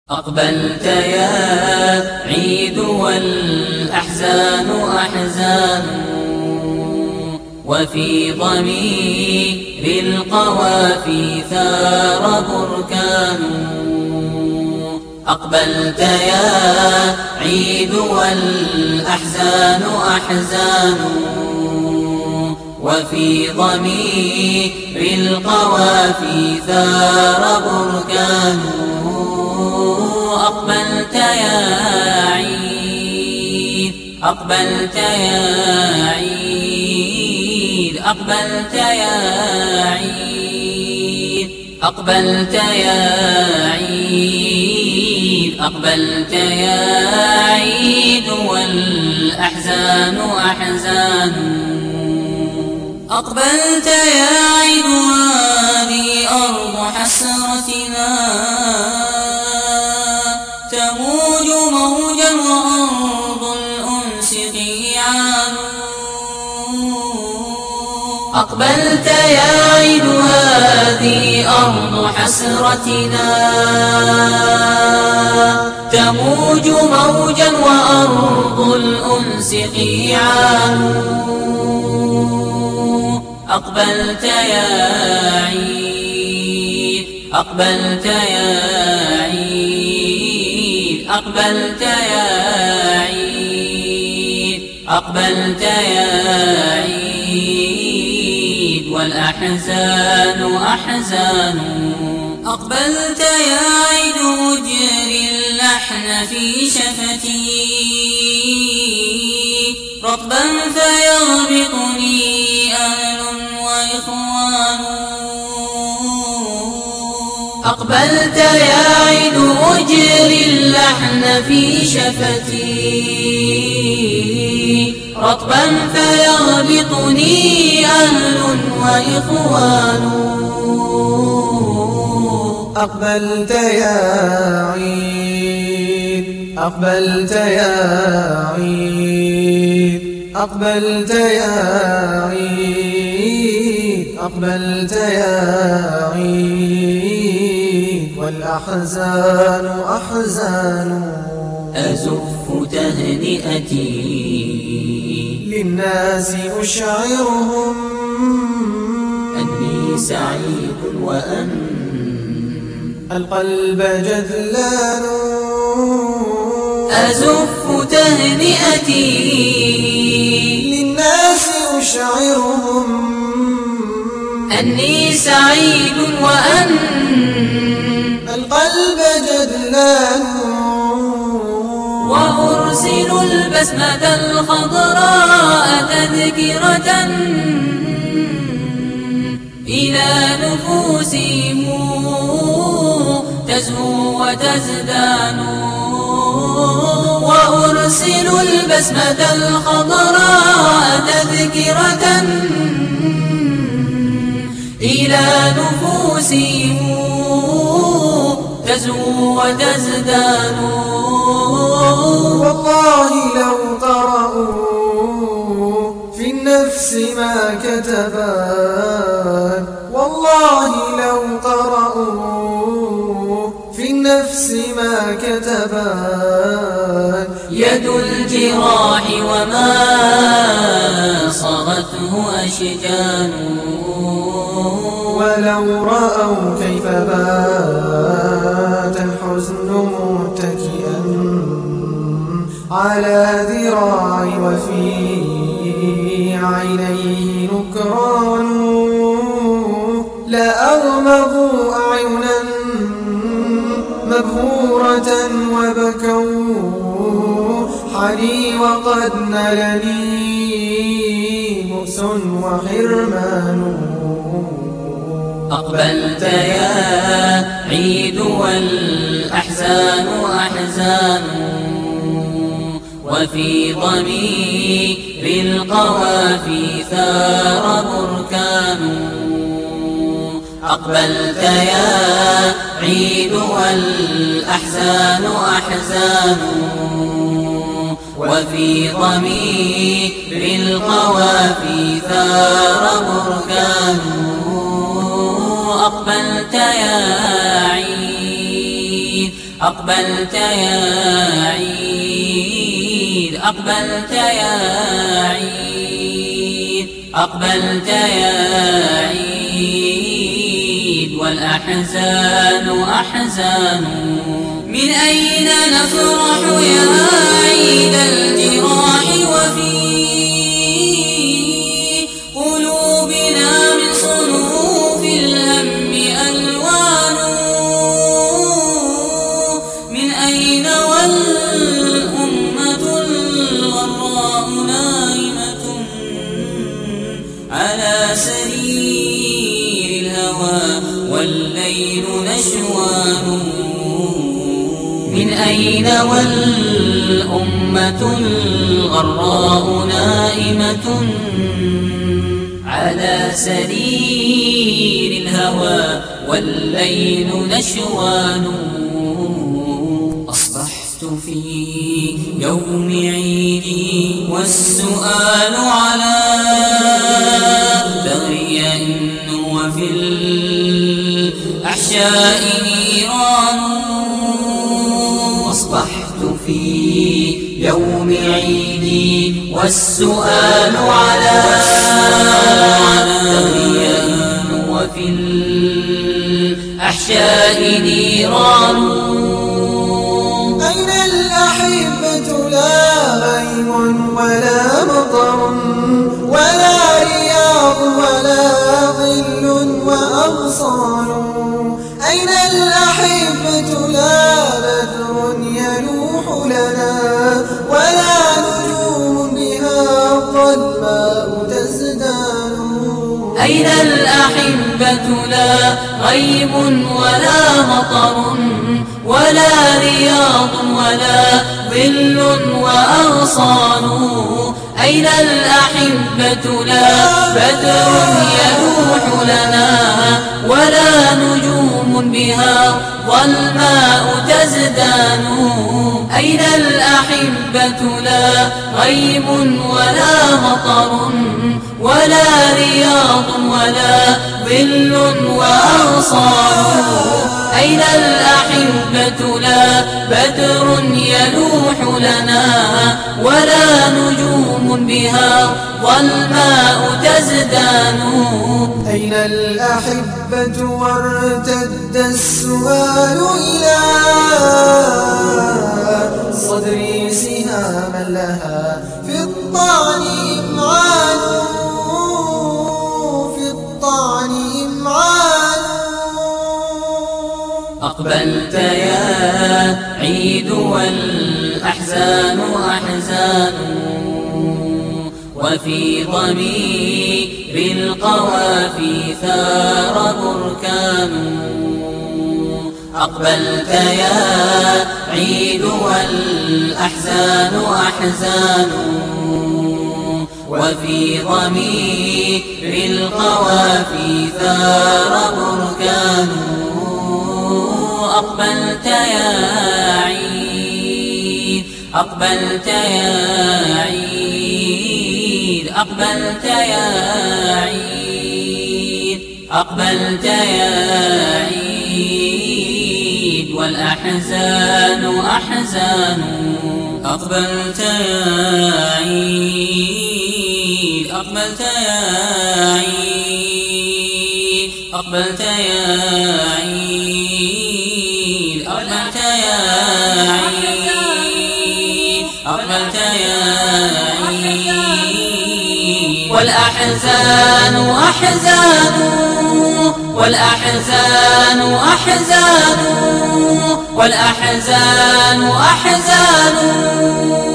أقبلت يا عيد والأحزان أحزان، وفي ضمير القوافي ثار بركان. أقبلت يا عيد والأحزان أحزان، وفي ضمير القوافي ثار بركان. أقبلت يا عيد، أقبلت يا عيد، أقبلت يا عيد، أقبلت يا عيد، أقبلت يا عيد والأحزان أحزان. أقبلت يا عيد وهذه أرض حسرتنا، تموج موجا وأرض الأنس قيعان. أقبلت يا عيد هذه أرض حسرتنا، تموج موجا وأرض الأنس قيعان. أقبلت يا عيد، أقبلت يا عيد، أقبلت يا عيد، أقبلت يا عيد والأحزان أحزان. أقبلت يا عيد أجري اللحن في شفتي، رطبا فيغبطني أهل وإخوان. أقبلت يا عيد أجري اللحن في شفتي، رطبا فيغبطني أهل وإخوان. أقبلت يا عيد، أقبلت يا عيد، أقبلت يا عيد، أقبلت يا عيد والأحزان أحزان. أزف تهنئتي للناس أشعرهم أني سعيد وأن القلب جذلان. أزف تهنئتي للناس أشعرهم أني سعيد وأن القلب جذلان. وأرسل البسمة الخضراء تذكرة إلى نفوسهم تزهو وتزدان. وأرسل البسمة الخضراء تذكرة إلى نفوسهم تزهو وتزدان. والله لو قرأوا في النفس ما كتبان، والله لو قرأوا في النفس ما كتبان. يد الجراح وما صغته أشجان. ولو رأوا كيف بات الحزن متكئا على ذراعي وفي عينيه نكران، لأغمضوا أعينا مبهورة وبكوا حالي وقد نلني بؤس وحرمان. أقبلت يا عيد والأحزان أحزان، وفي ضمير القوافي ثار بركان. أقبلت يا عيد والأحزان أحزان، وفي ضمير القوافي ثار بركان. أقبلت يا عيد، أقبلت يا عيد، أقبلت يا عيد، أقبلت يا عيد، والأحزان أحزان. من أين نفرح يا عيد الجراح وفي قلوبنا من صنوف الهم ألوان؟ من أين والأمة الغراء نائمة على سرير الهوى والليل نشوان؟ من أين والأمة الغراء نائمة على سرير الهوى والليل نشوان؟ أصبحت في يوم عيدي والسؤال على ثغري وفي الأحشاء نيران. أصبحت في يوم عيدي والسؤال على ثغري وفي الأحشاء نيران. أين الأحبة لا غيم ولا مطر ولا رياض ولا ظل وأغصان؟ أين الأحبة لا بدر يلوح لنا ولا نجوم بها الظلماء تزدان؟ أين الأحبة لا غيم ولا مطر ولا رياض ولا ظل وأغصان؟ أين الأحبة لا بدر يلوح لنا ولا نجوم بها ظلماء تزدان؟ أين الأحبة لا غيم ولا مطر ولا رياض ولا ظل وأغصان؟ أين الأحبة لا بدر يلوح لنا ولا نجوم بها ظلماء تزدان؟ أين الأحبة وارتد السؤال إلى صدري سهاما لها في الطعن إمعان، في الطعن إمعان. أقبلت يا عيد والأحزان أحزان، وفي ضمير القوافي ثار بركان. أقبلت يا عيد والأحزان أحزان، وفي ضمير القوافي ثار بركان. أقبلت يا عيد، أقبلت يا عيد، أقبلت يا عيد، أقبلت يا عيد، والأحزان أحزان. أقبلت يا عيد، أقبلت يا عيد، أقبلت يا عيد، أقبلت يا عيد، أقبلت يا عيد، والأحزان أحزان، والأحزان أحزان، والأحزان أحزان.